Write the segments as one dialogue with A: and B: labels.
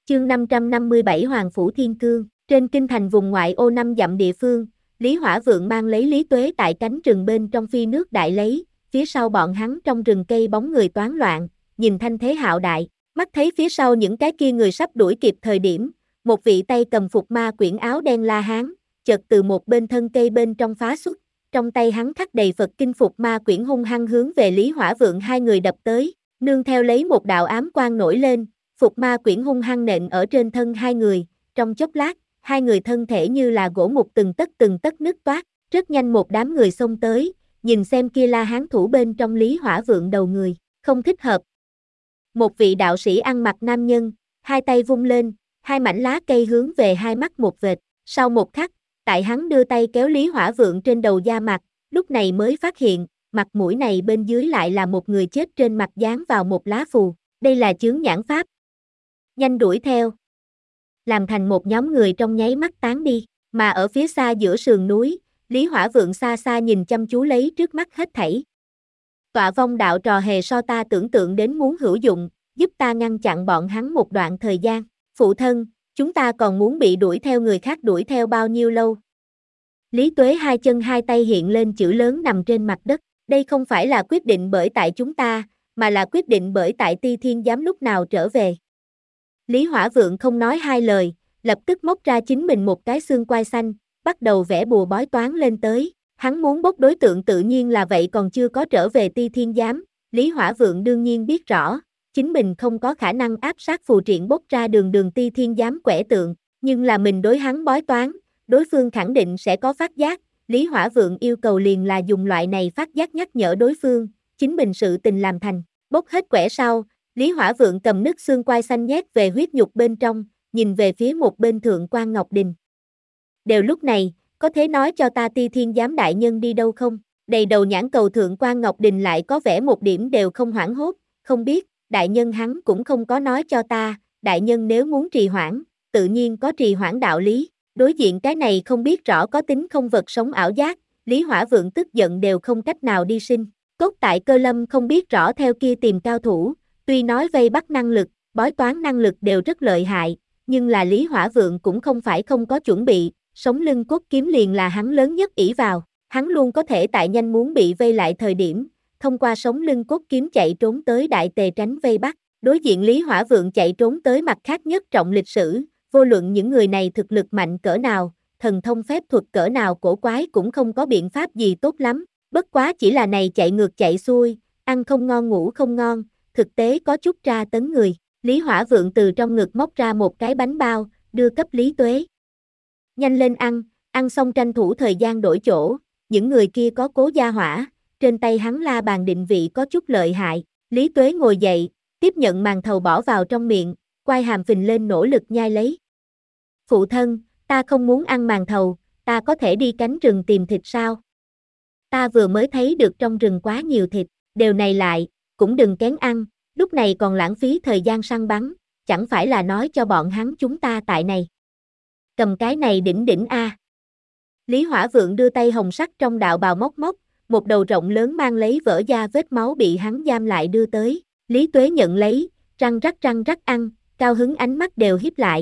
A: Chương 557 Hoàng Phủ Thiên Cương. Trên kinh thành vùng ngoại ô 5 dặm địa phương, Lý Hỏa Vượng mang lấy Lý Tuế tại cánh rừng bên trong phi nước đại lấy, phía sau bọn hắn trong rừng cây bóng người toán loạn, nhìn thanh thế hạo đại, mắt thấy phía sau những cái kia người sắp đuổi kịp thời điểm, một vị tay cầm phục ma quyển áo đen la hán, chợt từ một bên thân cây bên trong phá xuất, trong tay hắn khắc đầy Phật kinh phục ma quyển hung hăng hướng về Lý Hỏa Vượng hai người đập tới, nương theo lấy một đạo ám quang nổi lên. Phục ma quyển hung hăng nện ở trên thân hai người, trong chốc lát, hai người thân thể như là gỗ mục từng tấc nứt toát, rất nhanh một đám người xông tới, nhìn xem kia la hán thủ bên trong Lý Hỏa Vượng đầu người, không thích hợp. Một vị đạo sĩ ăn mặc nam nhân, hai tay vung lên, hai mảnh lá cây hướng về hai mắt một vệt, sau một khắc, tại hắn đưa tay kéo Lý Hỏa Vượng trên đầu da mặt, lúc này mới phát hiện, mặt mũi này bên dưới lại là một người chết trên mặt dán vào một lá phù, đây là chướng nhãn pháp. Nhanh đuổi theo. Làm thành một nhóm người trong nháy mắt tán đi, mà ở phía xa giữa sườn núi, Lý Hỏa Vượng xa xa nhìn chăm chú lấy trước mắt hết thảy. Tọa vong đạo trò hề so ta tưởng tượng đến muốn hữu dụng, giúp ta ngăn chặn bọn hắn một đoạn thời gian. Phụ thân, chúng ta còn muốn bị đuổi theo người khác đuổi theo bao nhiêu lâu? Lý Tuế hai chân hai tay hiện lên chữ lớn nằm trên mặt đất. Đây không phải là quyết định bởi tại chúng ta, mà là quyết định bởi tại Ti Thiên Giám lúc nào trở về. Lý Hỏa Vượng không nói hai lời, lập tức móc ra chính mình một cái xương quai xanh, bắt đầu vẽ bùa bói toán lên tới. Hắn muốn bốc đối tượng tự nhiên là vậy còn chưa có trở về Ti Thiên Giám. Lý Hỏa Vượng đương nhiên biết rõ, chính mình không có khả năng áp sát phù triện bốc ra đường Ti Thiên Giám quẻ tượng, nhưng là mình đối hắn bói toán, đối phương khẳng định sẽ có phát giác. Lý Hỏa Vượng yêu cầu liền là dùng loại này phát giác nhắc nhở đối phương, chính mình sự tình làm thành. Bốc hết quẻ sau, Lý Hỏa Vượng cầm nứt xương quai xanh nhét về huyết nhục bên trong, nhìn về phía một bên Thượng quan Ngọc Đình. Đều lúc này, có thể nói cho ta Ti Thiên Giám đại nhân đi đâu không? Đầy đầu nhãn cầu Thượng quan Ngọc Đình lại có vẻ một điểm đều không hoảng hốt, không biết, đại nhân hắn cũng không có nói cho ta, đại nhân nếu muốn trì hoãn, tự nhiên có trì hoãn đạo lý. Đối diện cái này không biết rõ có tính không vật sống ảo giác, Lý Hỏa Vượng tức giận đều không cách nào đi sinh. Cốt tại Cơ Lâm không biết rõ theo kia tìm cao thủ, tuy nói vây bắt năng lực, bói toán năng lực đều rất lợi hại, nhưng là Lý Hỏa Vượng cũng không phải không có chuẩn bị, sống lưng cốt kiếm liền là hắn lớn nhất ỷ vào, hắn luôn có thể tại nhanh muốn bị vây lại thời điểm, thông qua sống lưng cốt kiếm chạy trốn tới Đại Tề tránh vây bắt. Đối diện Lý Hỏa Vượng chạy trốn tới mặt khác nhất trọng lịch sử, vô luận những người này thực lực mạnh cỡ nào, thần thông phép thuật cỡ nào cổ quái cũng không có biện pháp gì tốt lắm, bất quá chỉ là này chạy ngược chạy xuôi, ăn không ngon ngủ không ngon, thực tế có chút tra tấn người. Lý Hỏa Vượng từ trong ngực móc ra một cái bánh bao, đưa cấp Lý Tuế. Nhanh lên ăn xong tranh thủ thời gian đổi chỗ, những người kia có cố gia hỏa, trên tay hắn la bàn định vị có chút lợi hại. Lý Tuế ngồi dậy, tiếp nhận màn thầu bỏ vào trong miệng, quai hàm phình lên nỗ lực nhai lấy. Phụ thân, ta không muốn ăn màn thầu, ta có thể đi cánh rừng tìm thịt sao? Ta vừa mới thấy được trong rừng quá nhiều thịt, đều này lại, cũng đừng kén ăn, lúc này còn lãng phí thời gian săn bắn, chẳng phải là nói cho bọn hắn chúng ta tại này. Cầm cái này đỉnh a. Lý Hỏa Vượng đưa tay hồng sắc trong đạo bào móc, một đầu rộng lớn mang lấy vỡ da vết máu bị hắn giam lại đưa tới. Lý Tuế nhận lấy, răng rắc ăn, cao hứng ánh mắt đều híp lại.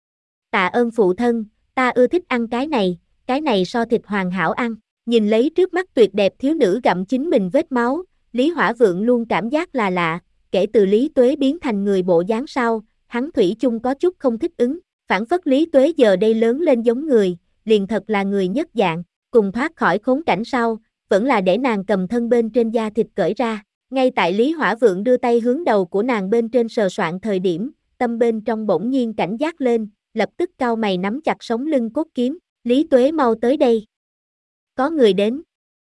A: Tạ ơn phụ thân, ta ưa thích ăn cái này so thịt hoàn hảo ăn. Nhìn lấy trước mắt tuyệt đẹp thiếu nữ gặm chính mình vết máu, Lý Hỏa Vượng luôn cảm giác là lạ, kể từ Lý Tuế biến thành người bộ dáng sau, hắn thủy chung có chút không thích ứng, phản phất Lý Tuế giờ đây lớn lên giống người, liền thật là người nhất dạng, cùng thoát khỏi khốn cảnh sau, vẫn là để nàng cầm thân bên trên da thịt cởi ra. Ngay tại Lý Hỏa Vượng đưa tay hướng đầu của nàng bên trên sờ soạn thời điểm, tâm bên trong bỗng nhiên cảnh giác lên, lập tức cau mày nắm chặt sống lưng cốt kiếm, Lý Tuế mau tới đây. Có người đến.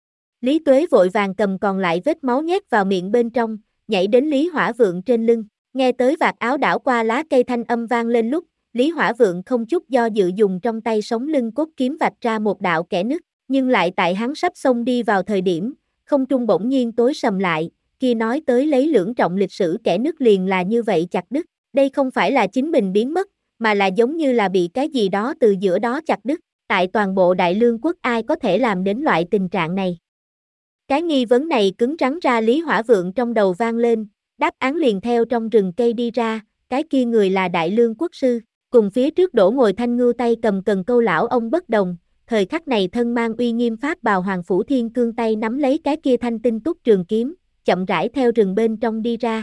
A: Lý Tuế vội vàng cầm còn lại vết máu nhét vào miệng bên trong, nhảy đến Lý Hỏa Vượng trên lưng, nghe tới vạt áo đảo qua lá cây thanh âm vang lên lúc, Lý Hỏa Vượng không chút do dự dùng trong tay sống lưng cốt kiếm vạch ra một đạo kẽ nứt, nhưng lại tại hắn sắp xông đi vào thời điểm, không trung bỗng nhiên tối sầm lại, kia nói tới lấy lưỡng trọng lịch sử kẽ nứt liền là như vậy chặt đứt, đây không phải là chính mình biến mất, mà là giống như là bị cái gì đó từ giữa đó chặt đứt, tại toàn bộ Đại Lương quốc ai có thể làm đến loại tình trạng này. Cái nghi vấn này cứng rắn ra Lý Hỏa Vượng trong đầu vang lên, đáp án liền theo trong rừng cây đi ra, cái kia người là Đại Lương quốc sư, cùng phía trước Đỗ ngồi Thanh Ngưu tay cầm cần câu lão ông bất đồng, thời khắc này thân mang uy nghiêm pháp bào Hoàng Phủ Thiên Cương tay nắm lấy cái kia thanh tinh túc trường kiếm, chậm rãi theo rừng bên trong đi ra.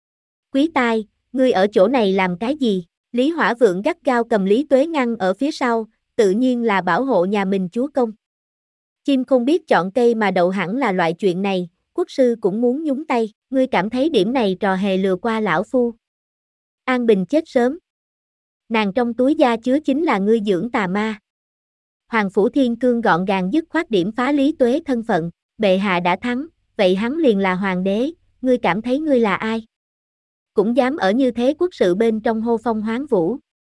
A: Quý tai, ngươi ở chỗ này làm cái gì? Lý Hỏa Vượng gắt gao cầm Lý Tuế ngăn ở phía sau, tự nhiên là bảo hộ nhà mình chúa công. Chim không biết chọn cây mà đậu hẳn là loại chuyện này, quốc sư cũng muốn nhúng tay, ngươi cảm thấy điểm này trò hề lừa qua lão phu. An Bình chết sớm. Nàng trong túi da chứa chính là ngươi dưỡng tà ma. Hoàng Phủ Thiên Cương gọn gàng dứt khoát điểm phá Lý Tuế thân phận, bệ hạ đã thắng, vậy hắn liền là hoàng đế, ngươi cảm thấy ngươi là ai? Cũng dám ở như thế quốc sự bên trong hô phong hoán vũ.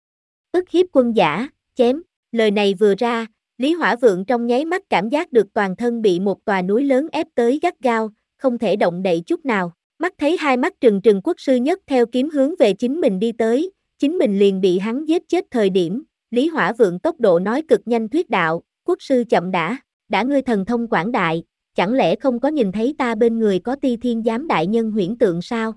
A: Ức hiếp quân giả, chém, lời này vừa ra, Lý Hỏa Vượng trong nháy mắt cảm giác được toàn thân bị một tòa núi lớn ép tới gắt gao, không thể động đậy chút nào, mắt thấy hai mắt trừng trừng quốc sư nhất theo kiếm hướng về chính mình đi tới, chính mình liền bị hắn giết chết thời điểm, Lý Hỏa Vượng tốc độ nói cực nhanh thuyết đạo, quốc sư chậm đã ngươi thần thông quảng đại, chẳng lẽ không có nhìn thấy ta bên người có Ti Thiên Giám đại nhân huyễn tượng sao?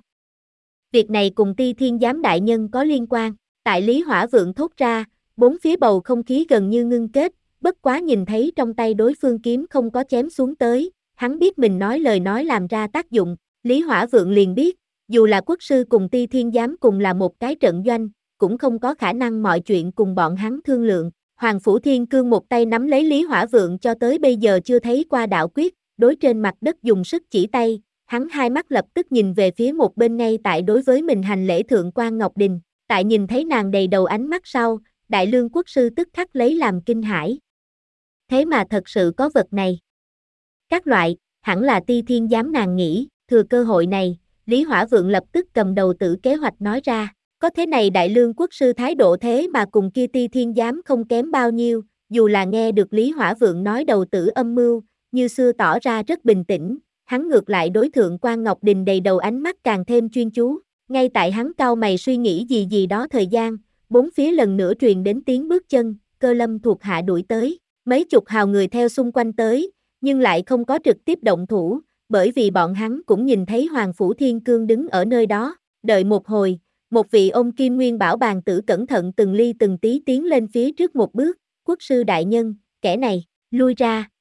A: Việc này cùng Ti Thiên Giám đại nhân có liên quan, tại Lý Hỏa Vượng thốt ra, bốn phía bầu không khí gần như ngưng kết, bất quá nhìn thấy trong tay đối phương kiếm không có chém xuống tới, hắn biết mình nói lời nói làm ra tác dụng, Lý Hỏa Vượng liền biết, dù là quốc sư cùng Ti Thiên Giám cùng là một cái trận doanh, cũng không có khả năng mọi chuyện cùng bọn hắn thương lượng. Hoàng Phủ Thiên Cương một tay nắm lấy Lý Hỏa Vượng cho tới bây giờ chưa thấy qua đạo quyết, đối trên mặt đất dùng sức chỉ tay, hắn hai mắt lập tức nhìn về phía một bên ngay tại đối với mình hành lễ thượng quan Ngọc Đình, tại nhìn thấy nàng đầy đầu ánh mắt sau, Đại Lương quốc sư tức khắc lấy làm kinh hãi. Thế mà thật sự có vật này. Các loại, hẳn là Ti Thiên Giám nàng nghĩ, thừa cơ hội này, Lý Hỏa Vượng lập tức cầm đầu tử kế hoạch nói ra, có thế này Đại Lương quốc sư thái độ thế mà cùng kia Ti Thiên Giám không kém bao nhiêu, dù là nghe được Lý Hỏa Vượng nói đầu tử âm mưu, như xưa tỏ ra rất bình tĩnh, hắn ngược lại đối thượng quan Ngọc Đình đầy đầu ánh mắt càng thêm chuyên chú, ngay tại hắn cau mày suy nghĩ gì đó thời gian, bốn phía lần nữa truyền đến tiếng bước chân, Cơ Lâm thuộc hạ đuổi tới, mấy chục hào người theo xung quanh tới, nhưng lại không có trực tiếp động thủ, bởi vì bọn hắn cũng nhìn thấy Hoàng Phủ Thiên Cương đứng ở nơi đó, đợi một hồi, một vị ôm kim nguyên bảo bàn tử cẩn thận từng ly từng tí tiến lên phía trước một bước, quốc sư đại nhân, kẻ này, lui ra,